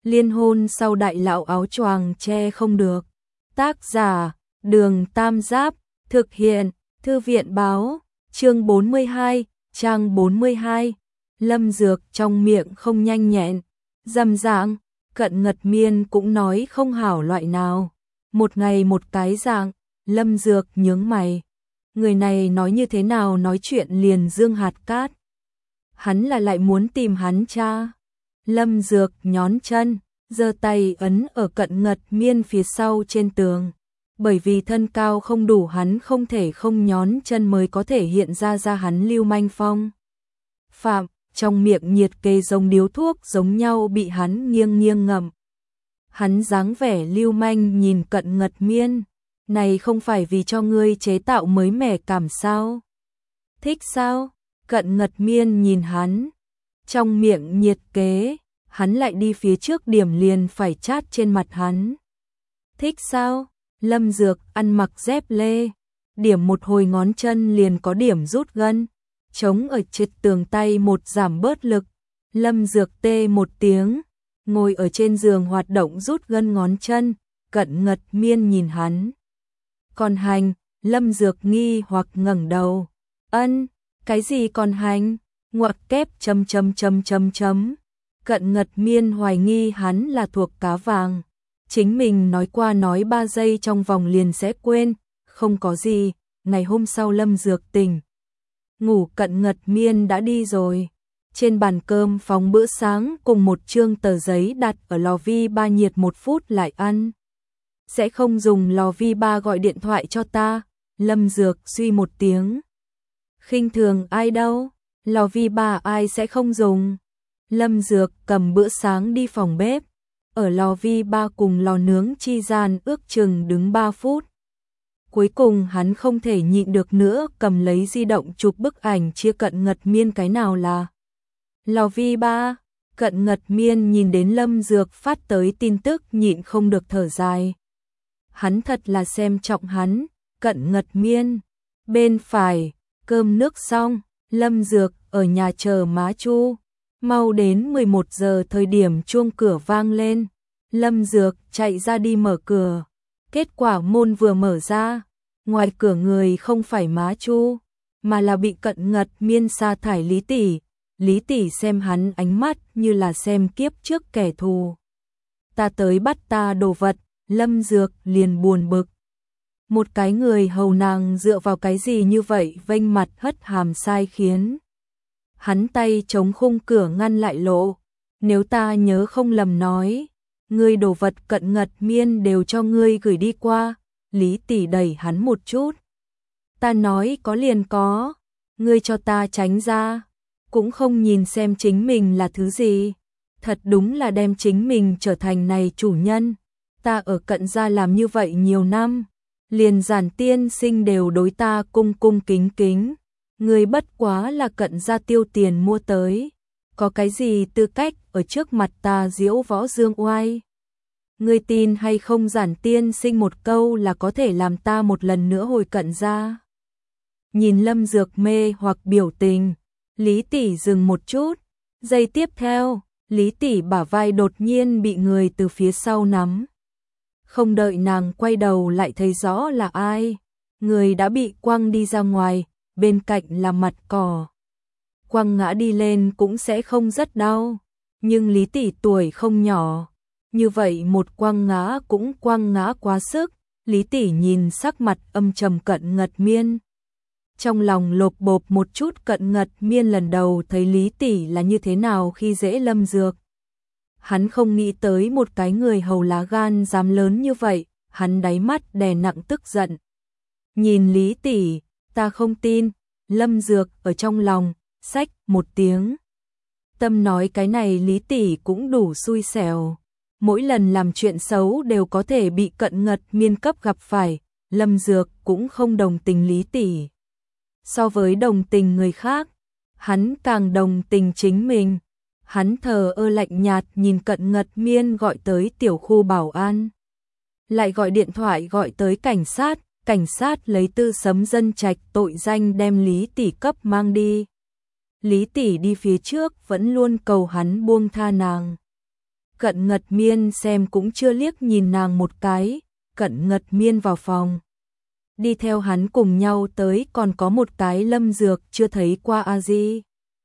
Liên hôn sau đại lão áo choàng che không được. Tác giả, Đường Tam Giáp, thực hiện, Thư viện báo, chương 42, trang 42. Lâm Dược trong miệng không nhanh nhẹn, dầm dạng, Cận Ngật Miên cũng nói không hảo loại nào. Một ngày một cái dạng, Lâm Dược nhướng mày. Người này nói như thế nào nói chuyện liền dương hạt cát. Hắn là lại muốn tìm hắn cha. Lâm Dược nhón chân, giơ tay ấn ở Cận Ngật Miên phía sau trên tường. Bởi vì thân cao không đủ hắn không thể không nhón chân mới có thể hiện ra hắn lưu manh phong phạm, trong miệng nhiệt kê giống điếu thuốc giống nhau bị hắn nghiêng nghiêng ngậm. Hắn dáng vẻ lưu manh nhìn Cận Ngật Miên, này không phải vì cho ngươi chế tạo mới mẻ cảm sao? Thích sao? Cận Ngật Miên nhìn hắn, trong miệng nhiệt kế, hắn lại đi phía trước điểm liền phải chát trên mặt hắn. Thích sao? Lâm Dược ăn mặc dép lê, điểm một hồi ngón chân liền có điểm rút gân, chống ở trên tường tay một giảm bớt lực. Lâm Dược tê một tiếng, ngồi ở trên giường hoạt động rút gân ngón chân. Cận Ngật Miên nhìn hắn. Còn hành? Lâm Dược nghi hoặc ngẩng đầu. Ân, cái gì còn hành? Ngoặc kép chấm. Cận Ngật Miên hoài nghi hắn là thuộc cá vàng. Chính mình nói qua nói 3 giây trong vòng liền sẽ quên, không có gì. Ngày hôm sau Lâm Dược tỉnh ngủ, Cận Ngật Miên đã đi rồi. Trên bàn cơm phòng bữa sáng cùng một chương tờ giấy đặt ở lò vi ba nhiệt 1 phút lại ăn. Sẽ không dùng lò vi ba gọi điện thoại cho ta. Lâm Dược suy một tiếng. Khinh thường ai đâu, lò vi ba ai sẽ không dùng. Lâm Dược cầm bữa sáng đi phòng bếp. Ở lò vi ba cùng lò nướng chi gian ước chừng đứng 3 phút. Cuối cùng hắn không thể nhịn được nữa, cầm lấy di động chụp bức ảnh chia Cận Ngật Miên cái nào là lò vi ba. Cận Ngật Miên nhìn đến Lâm Dược phát tới tin tức nhịn không được thở dài. Hắn thật là xem trọng hắn. Cận Ngật Miên. Bên phải, cơm nước xong, Lâm Dược ở nhà chờ má Chu. Mau đến 11 giờ thời điểm chuông cửa vang lên. Lâm Dược chạy ra đi mở cửa. Kết quả môn vừa mở ra, ngoài cửa người không phải má Chu, mà là bị Cận Ngật Miên sa thải Lý tỷ. Lý tỷ xem hắn ánh mắt như là xem kiếp trước kẻ thù. Ta tới bắt ta đồ vật. Lâm Dược liền buồn bực. Một cái người hầu nàng dựa vào cái gì như vậy, vênh mặt hất hàm sai khiến. Hắn tay chống khung cửa ngăn lại lộ. Nếu ta nhớ không lầm nói, ngươi đồ vật Cận Ngật Miên đều cho ngươi gửi đi qua. Lý tỷ đẩy hắn một chút. Ta nói có liền có, ngươi cho ta tránh ra. Cũng không nhìn xem chính mình là thứ gì. Thật đúng là đem chính mình trở thành này chủ nhân. Ta ở Cận gia làm như vậy nhiều năm, liền Giản tiên sinh đều đối ta cung cung kính kính. Ngươi bất quá là Cận gia tiêu tiền mua tới, có cái gì tư cách ở trước mặt ta diễu võ dương oai? Ngươi tin hay không Giản tiên sinh một câu là có thể làm ta một lần nữa hồi Cận gia? Nhìn Lâm Dược mê hoặc biểu tình, Lý tỷ dừng một chút. Giây tiếp theo, Lý tỷ bả vai đột nhiên bị người từ phía sau nắm. Không đợi nàng quay đầu lại thấy rõ là ai, người đã bị quăng đi ra ngoài, bên cạnh là mặt cỏ. Quăng ngã đi lên cũng sẽ không rất đau, nhưng Lý tỷ tuổi không nhỏ, như vậy một quăng ngã cũng quăng ngã quá sức. Lý tỷ nhìn sắc mặt âm trầm Cận Ngật Miên, trong lòng lộp bộp một chút. Cận Ngật Miên lần đầu thấy Lý tỷ là như thế nào khi dễ Lâm Dược. Hắn không nghĩ tới một cái người hầu lá gan dám lớn như vậy, hắn đáy mắt đè nặng tức giận. Nhìn Lý tỷ, ta không tin. Lâm Dược ở trong lòng xách một tiếng. Tâm nói cái này Lý tỷ cũng đủ xui xẻo. Mỗi lần làm chuyện xấu đều có thể bị Cận Ngật Miên cấp gặp phải. Lâm Dược cũng không đồng tình Lý tỷ. So với đồng tình người khác, hắn càng đồng tình chính mình. Hắn thờ ơ lạnh nhạt nhìn Cận Ngật Miên gọi tới tiểu khu bảo an. Lại gọi điện thoại gọi tới cảnh sát lấy tư sấm dân trạch tội danh đem Lý tỷ cấp mang đi. Lý tỷ đi phía trước vẫn luôn cầu hắn buông tha nàng. Cận Ngật Miên xem cũng chưa liếc nhìn nàng một cái. Cận Ngật Miên vào phòng. Đi theo hắn cùng nhau tới còn có một cái Lâm Dược chưa thấy qua a di.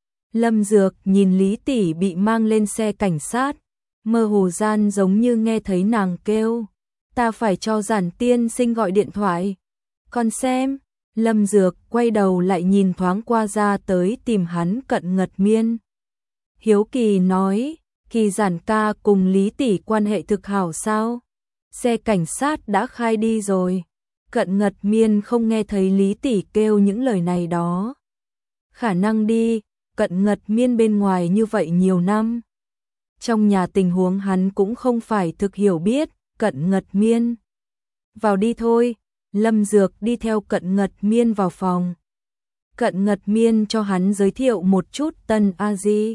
Lâm Dược nhìn Lý tỷ bị mang lên xe cảnh sát, mơ hồ gian giống như nghe thấy nàng kêu, ta phải cho Giản tiên sinh gọi điện thoại. Con xem, Lâm Dược quay đầu lại nhìn thoáng qua ra tới tìm hắn Cận Ngật Miên. Hiếu kỳ nói, Kỳ Giản ca cùng Lý tỷ quan hệ thực hảo sao? Xe cảnh sát đã khai đi rồi. Cận Ngật Miên không nghe thấy Lý tỷ kêu những lời này đó. Khả năng đi, Cận Ngật Miên bên ngoài như vậy nhiều năm. Trong nhà tình huống hắn cũng không phải thực hiểu biết. Cận Ngật Miên, vào đi thôi. Lâm Dược đi theo Cận Ngật Miên vào phòng. Cận Ngật Miên cho hắn giới thiệu một chút Tân a di.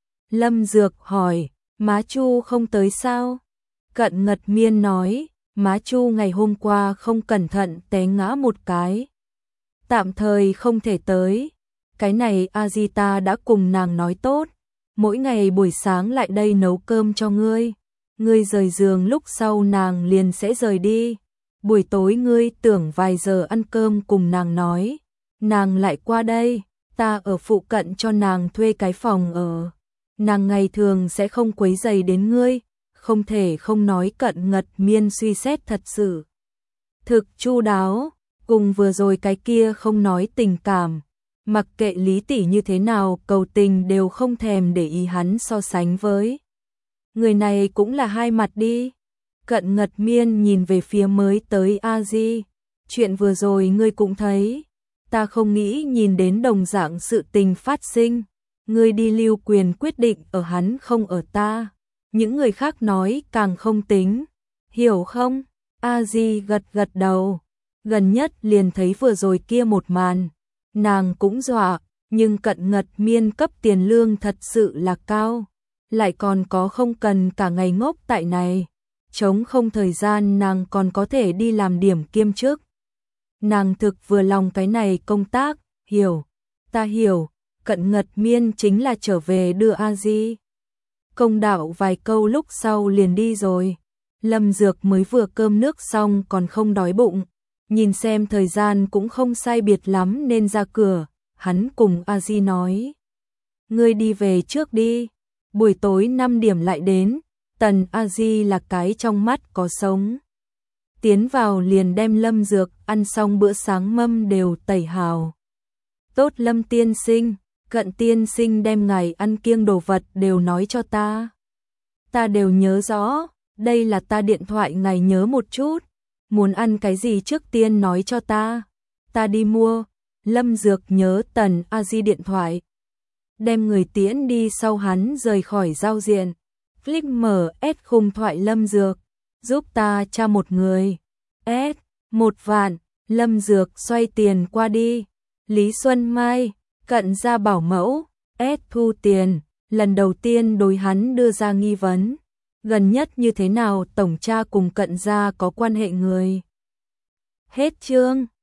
Lâm Dược hỏi, má Chu không tới sao? Cận Ngật Miên nói, má Chu ngày hôm qua không cẩn thận té ngã một cái. Tạm thời không thể tới. Cái này a di ta đã cùng nàng nói tốt. Mỗi ngày buổi sáng lại đây nấu cơm cho ngươi. Ngươi rời giường lúc sau nàng liền sẽ rời đi. Buổi tối ngươi tưởng vài giờ ăn cơm cùng nàng nói. Nàng lại qua đây, ta ở phụ cận cho nàng thuê cái phòng ở. Nàng ngày thường sẽ không quấy rầy đến ngươi. Không thể không nói. Cận Ngật Miên suy xét thật sự thực chu đáo, cùng vừa rồi cái kia không nói tình cảm. Mặc kệ Lý tỷ như thế nào cầu tình đều không thèm để ý hắn so sánh với. Người này cũng là hai mặt đi. Cận Ngật Miên nhìn về phía mới tới a di. Chuyện vừa rồi ngươi cũng thấy. Ta không nghĩ nhìn đến đồng dạng sự tình phát sinh. Ngươi đi lưu quyền quyết định ở hắn không ở ta. Những người khác nói càng không tính. Hiểu không? A di gật gật đầu. Gần nhất liền thấy vừa rồi kia một màn. Nàng cũng dọa, nhưng Cận Ngật Miên cấp tiền lương thật sự là cao. Lại còn có không cần cả ngày ngốc tại này. Trống không thời gian nàng còn có thể đi làm điểm kiêm chức. Nàng thực vừa lòng cái này công tác, hiểu. Ta hiểu, Cận Ngật Miên chính là trở về đưa a di. Công đạo vài câu lúc sau liền đi rồi. Lâm Dược mới vừa cơm nước xong còn không đói bụng. Nhìn xem thời gian cũng không sai biệt lắm nên ra cửa. Hắn cùng a di nói. Ngươi đi về trước đi. Buổi tối 5 điểm lại đến. Tần a di là cái trong mắt có sống. Tiến vào liền đem Lâm Dược ăn xong bữa sáng mâm đều tẩy hào. Tốt Lâm tiên sinh, Cận tiên sinh đem ngài ăn kiêng đồ vật đều nói cho ta. Ta đều nhớ rõ, đây là ta điện thoại ngài nhớ một chút. Muốn ăn cái gì trước tiên nói cho ta. Ta đi mua. Lâm Dược nhớ Tần a di điện thoại. Đem người tiễn đi sau hắn rời khỏi giao diện. Click mở S khung thoại Lâm Dược. Giúp ta tra một người. S, 1 vạn. Lâm Dược xoay tiền qua đi. Lý Xuân Mai, Cận gia bảo mẫu. S thu tiền. Lần đầu tiên đối hắn đưa ra nghi vấn. Gần nhất như thế nào tổng tra cùng Cận gia có quan hệ người. Hết chương.